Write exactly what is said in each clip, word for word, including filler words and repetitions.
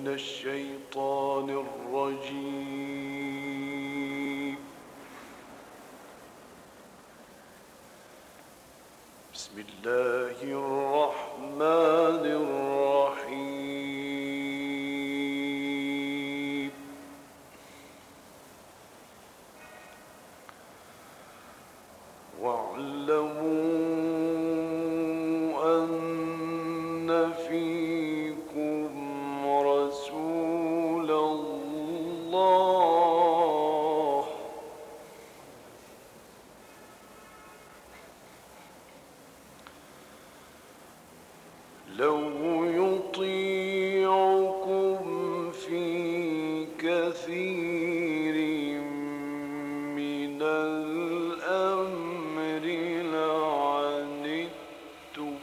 من الشيطان الرجيم. بسم الله الرحمن الرحيم. واعلموا أن فيكم رسول الله لو يطيعكم في كثير من الأمر لعنتم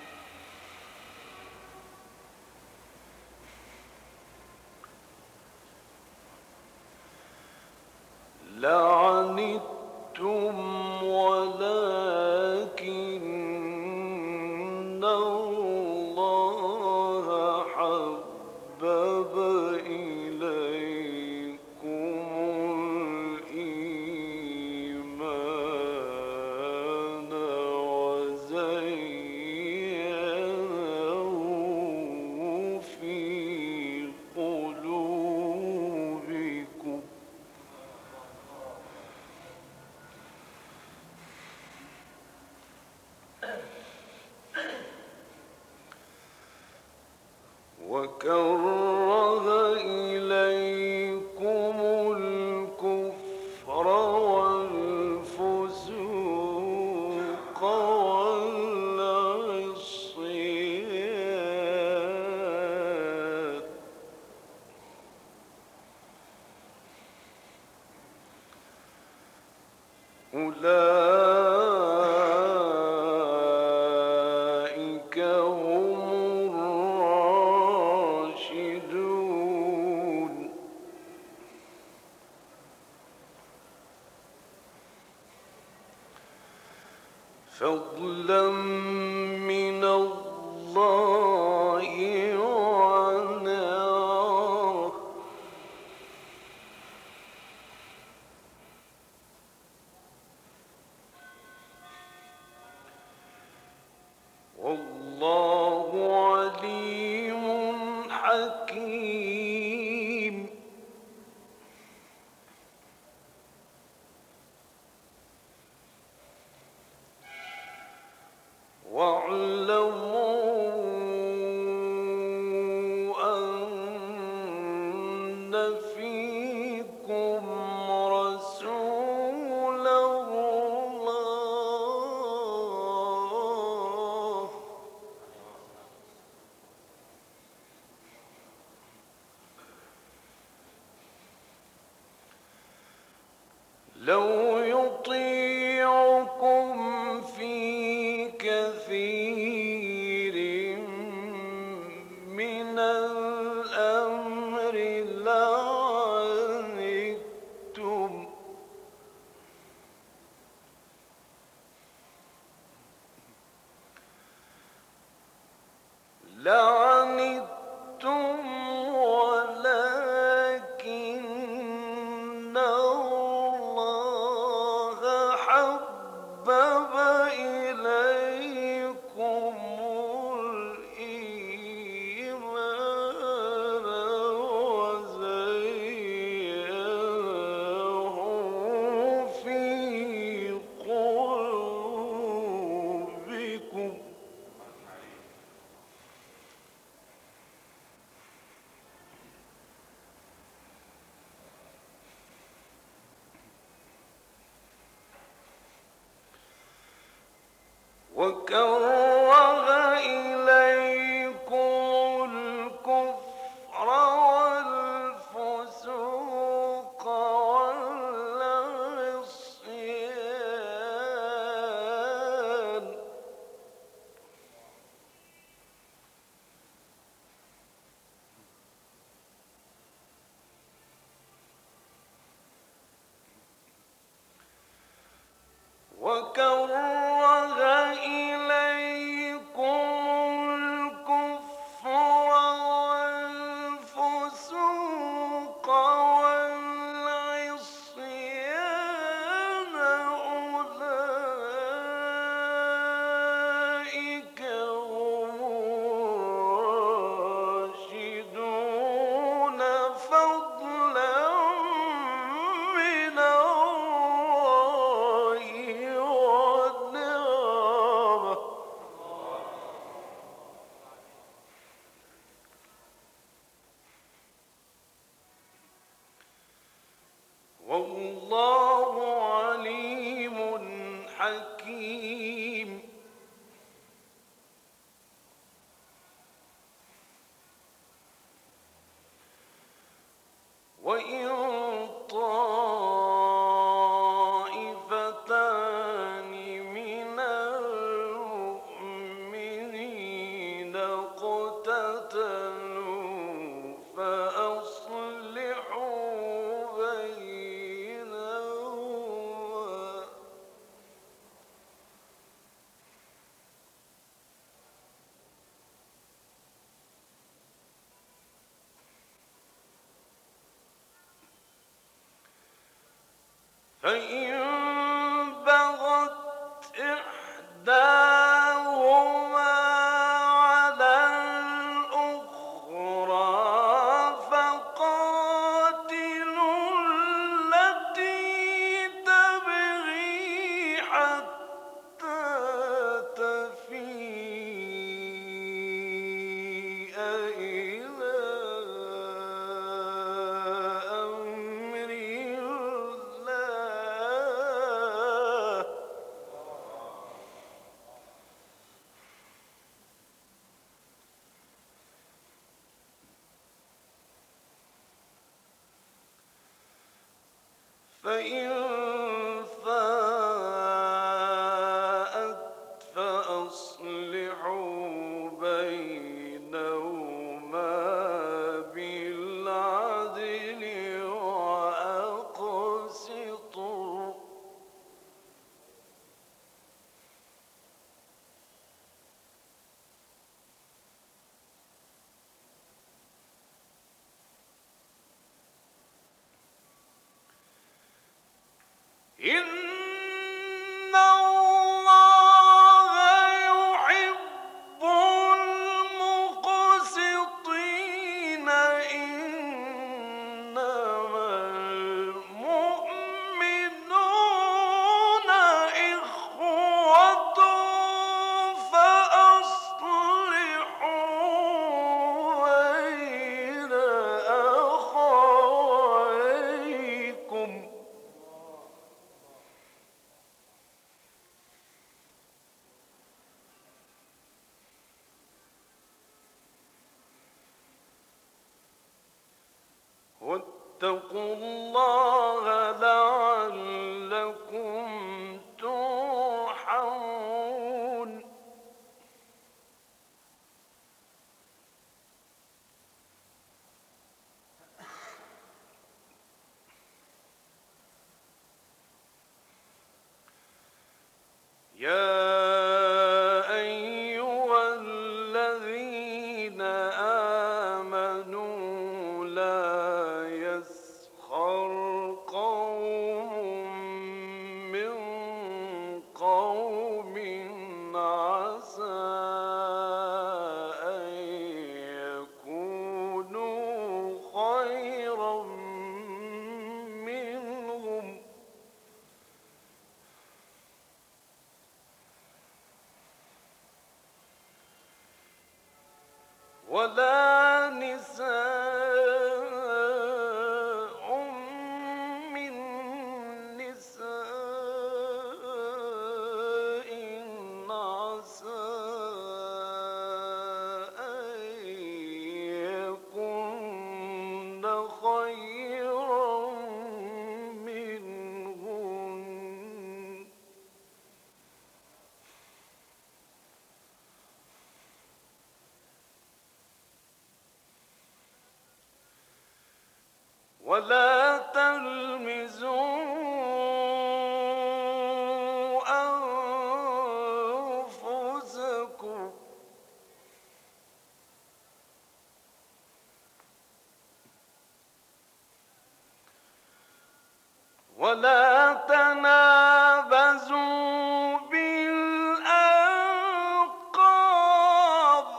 لعنتم ولكن الله حبب إليكم الإيمان وزينه في قلوبكم وكره إليكم الكفر والفسوق والعصيان أولئك هم الراشدون فضلا من الله ونعمه والله عليم حكيم. واعلموا أن فيكم رسول الله لو يطيعكم في كثير من الأمر لعنتم لعنتم ولكن الله حبب إليكم الإيمان وزينه في قلوبكم وكره إليكم الكفر والفسوق والعصيان وكره إليكم اقتتلوا فأصلحوا بينهما فإن بغت إحداهما على الأخرى فقاتلوا التي تبغي حتى تفيء إلى أمر الله فإن فاءت فأصلحوا بينهما بالعدل وأقسطوا إن الله يحب المقسطين إنما المؤمنون إخوة فأصلحوا بين أخويكم واتقوا الله لعلكم ترحمون يا أيها الذين آمنوا لا يسخر قوم من قوم عسى أن يكونوا خيرا منهم ولا نساء من نساء عسى أن يكن خيرا منهن ولا تلمزوا أنفسكم ولا تنابزوا بالألقاب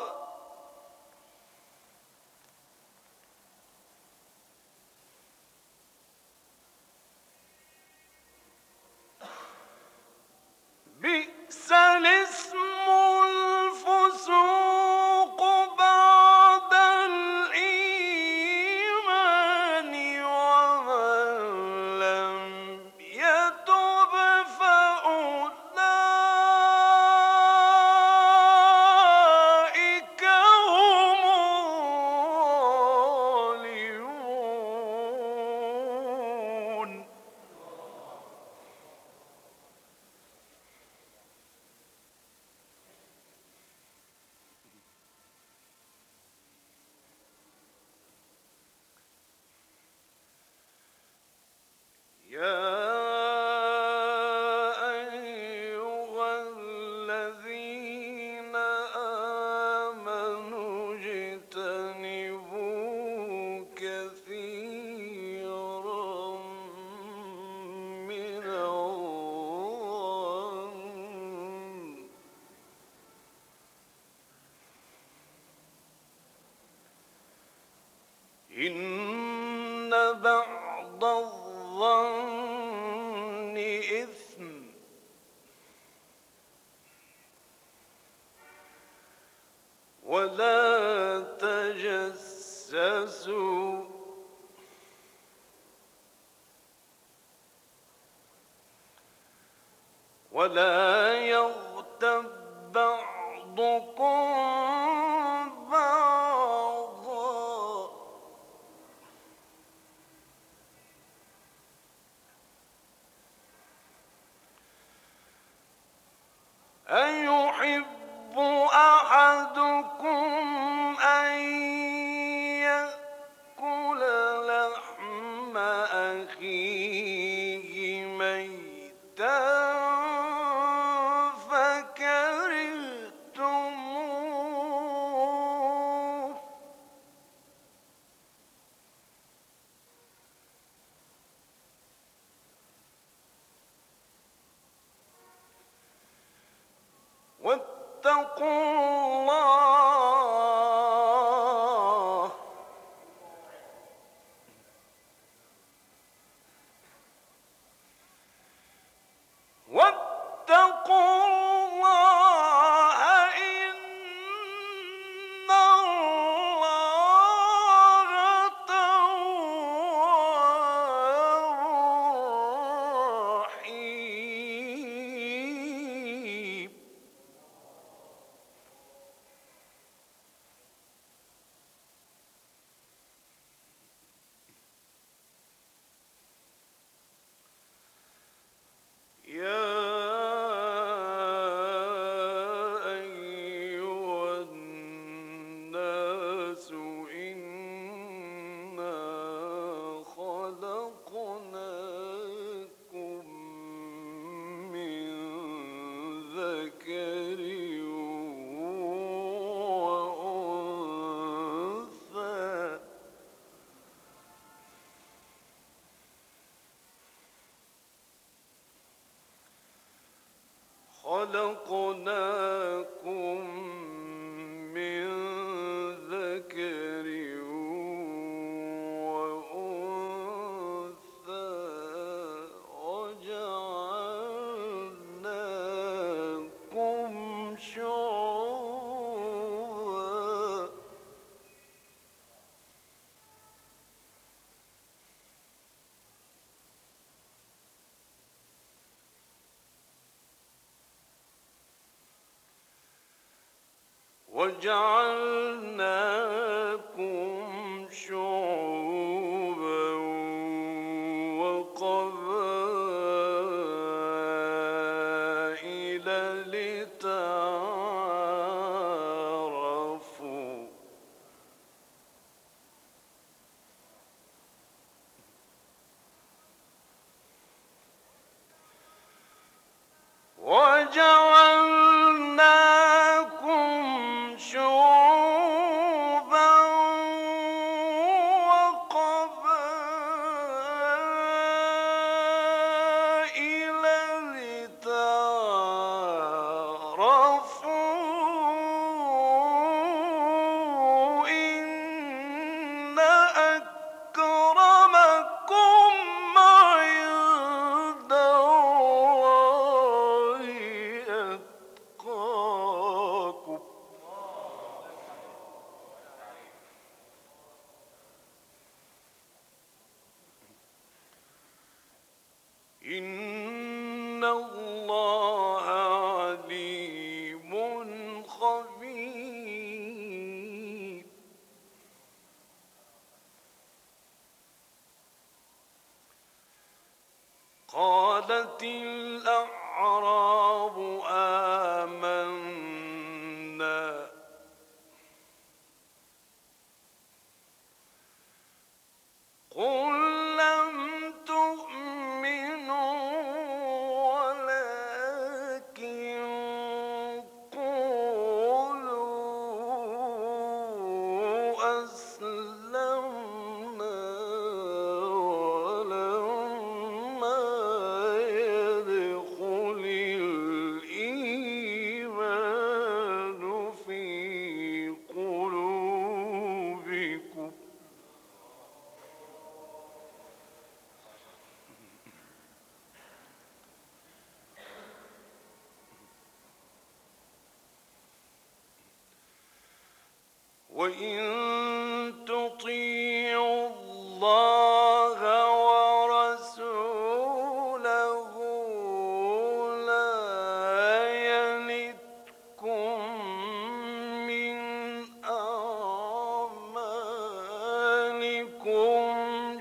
إن بعض الظن إثم ولا تجسسوا ولا يغتب بعضكم بعضا أيحب أحدكم أن يأكل لحم أخيه ميتا فكرهتموه واتقوا الله واتقوا الله إن الله تواب رحيم. يا أيها الناس إنا خلقناكم من ذكر وأنثى خلقناكم من ذكر وأنثى وجعلناكم شعوبا وجعلناكم شعوبا وقبائل لتعارفوا وجعلناكم شعوبا وقبائل لتعارفوا إن أكرمكم عند الله أتقاكم. إن الله عليم خبير. قالت الأعراب آمنا قل لم تؤمنوا ولكن قولوا أسلمنا ولما يدخل الإيمان. وإن تطيعوا الله ورسوله لا يلتكم من أعمالكم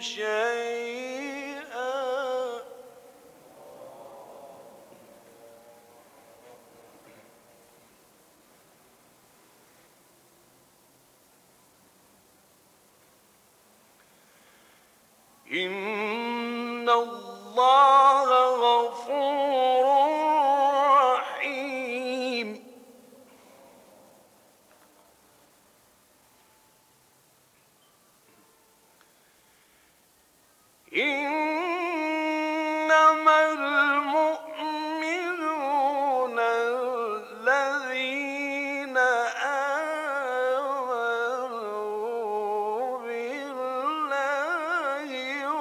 شيئا إن الله غفور رحيم إنما المؤمنون الذين آمنوا بالله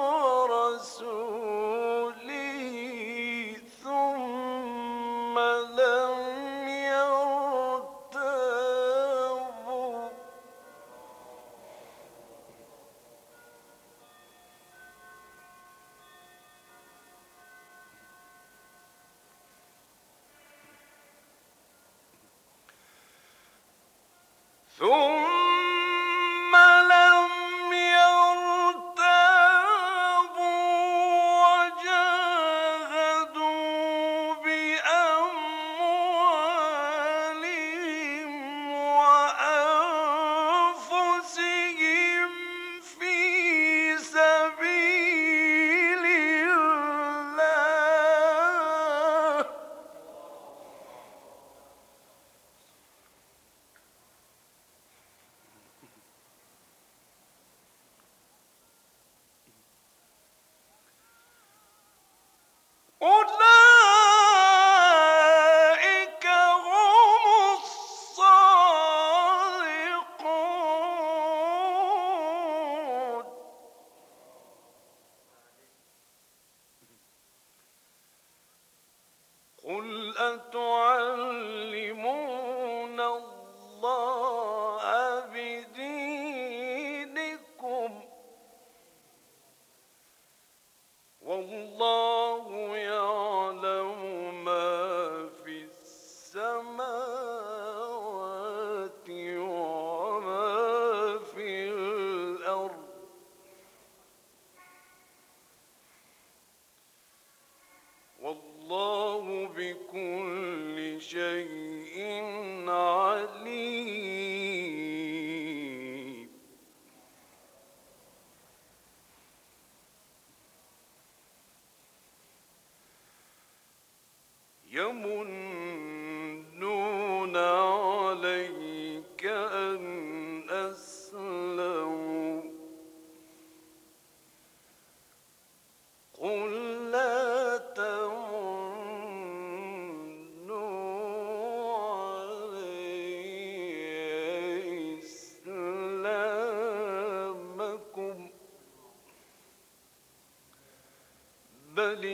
ورسوله ثم لم يرتابوا ثم لم يرتابوا وجاهدوا بأموالهم وأنفسهم في سبيل الله أولئك هم الصادقون قل أتعلمون الله بدينكم والله يعلم ما في السماوات وما في الأرض والله بكل شيء عليم يمنون عليك أن أسلموا قل لا تمنوا علي إسلامكم بل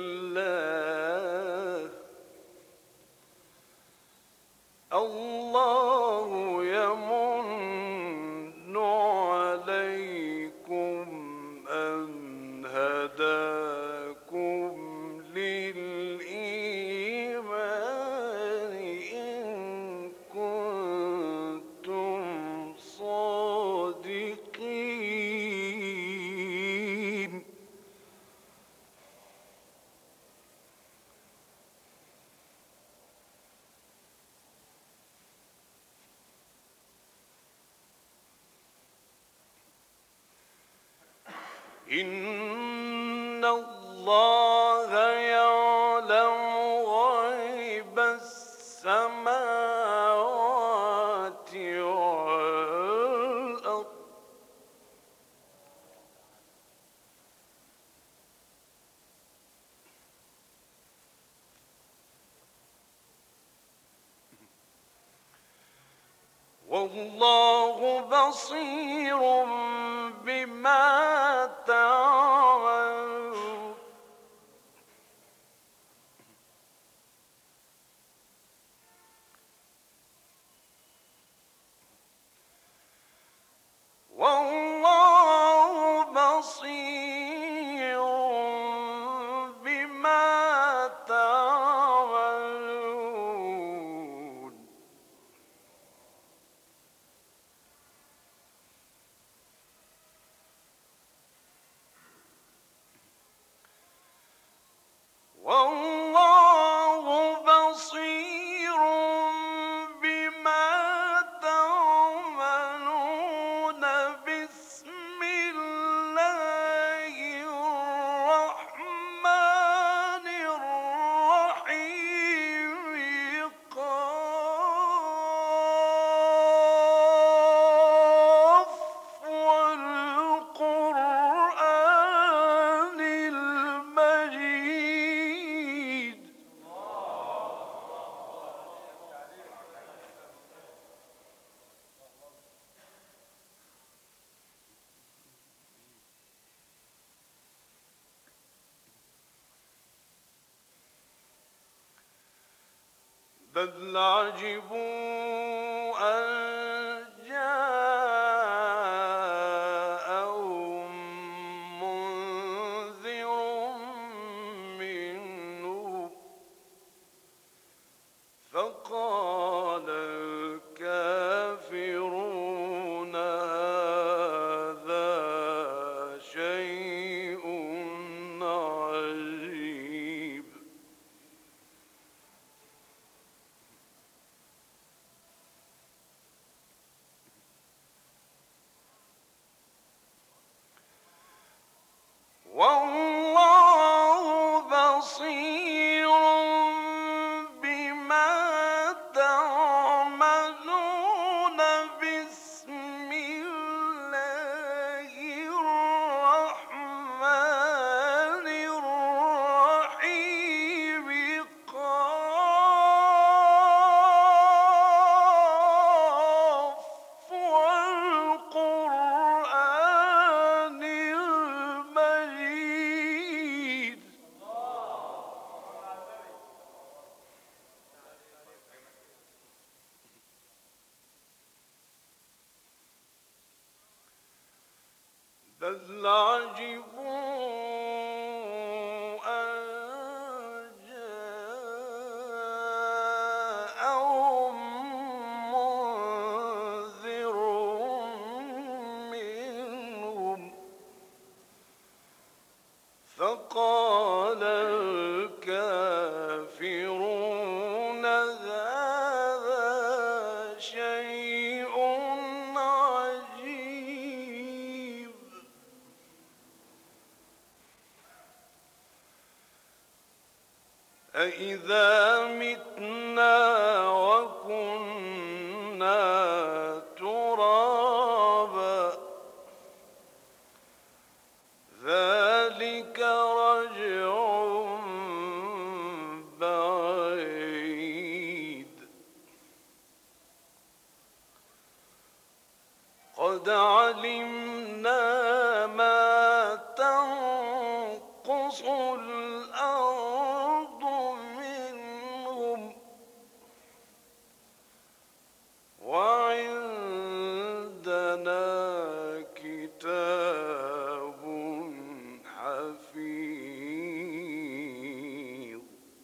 الله الله يمن عليكم أن هداكم للإيمان إن كنتم صادقين إن الله يعلم غيب السماوات والأرض والله بصير بما تعملون بل عجبوا أن جاءهم منذر منهم فقال الكافرون هذا شيء عجيب. والله بصير بما تعملون. بسم الله الرحمن الرحيم. قاف والقرآن المجيد. بل عجبوا أن جاءهم منذر منهم فقال الكافرون هذا شيء عجيب. أإذا متنا وكنا ترابا ذلك رجع بعيد. قد علمنا ما تنقص الأرض منهم وعندنا كتاب حفيظ.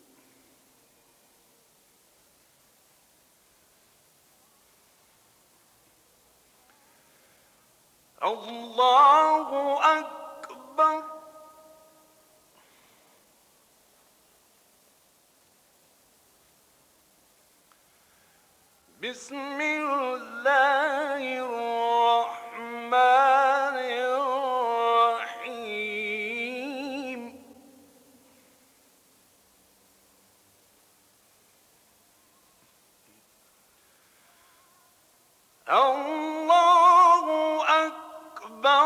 الله أكبر. بسم الله الرحمن الرحيم. الله أكبر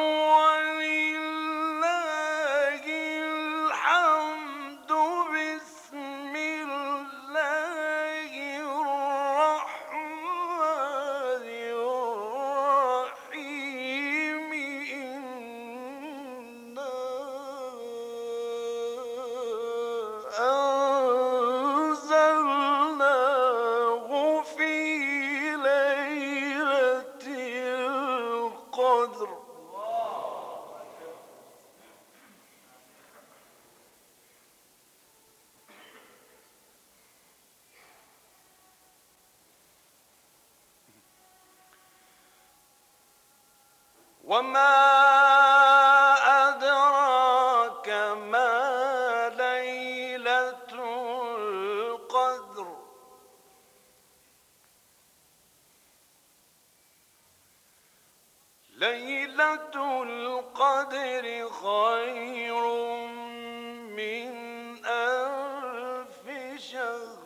ولله الحمد. بسم الله الرحمن الرحيم. إنا أنزلناه في ليلة القدر. وما أدراك ما ليلة القدر. ليلة القدر خير من ألف شهر.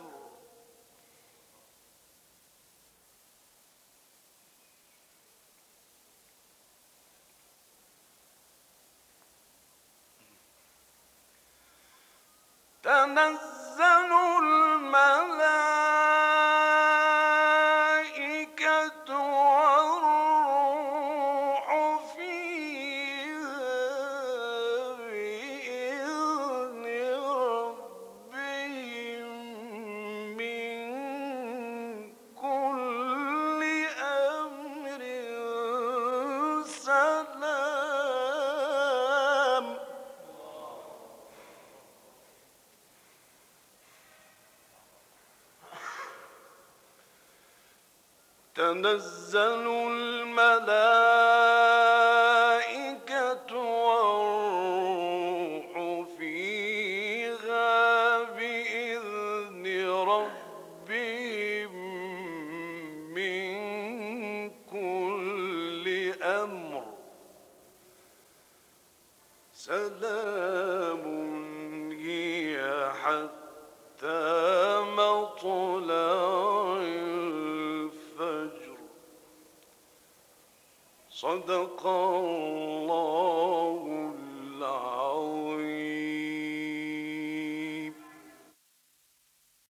تنزل الملائكة والروح فيها بإذن ربهم من تنزل الملائكة والروح فيها بإذن ربهم من كل أمر سلام هي حتى مطلع الفجر صدق الله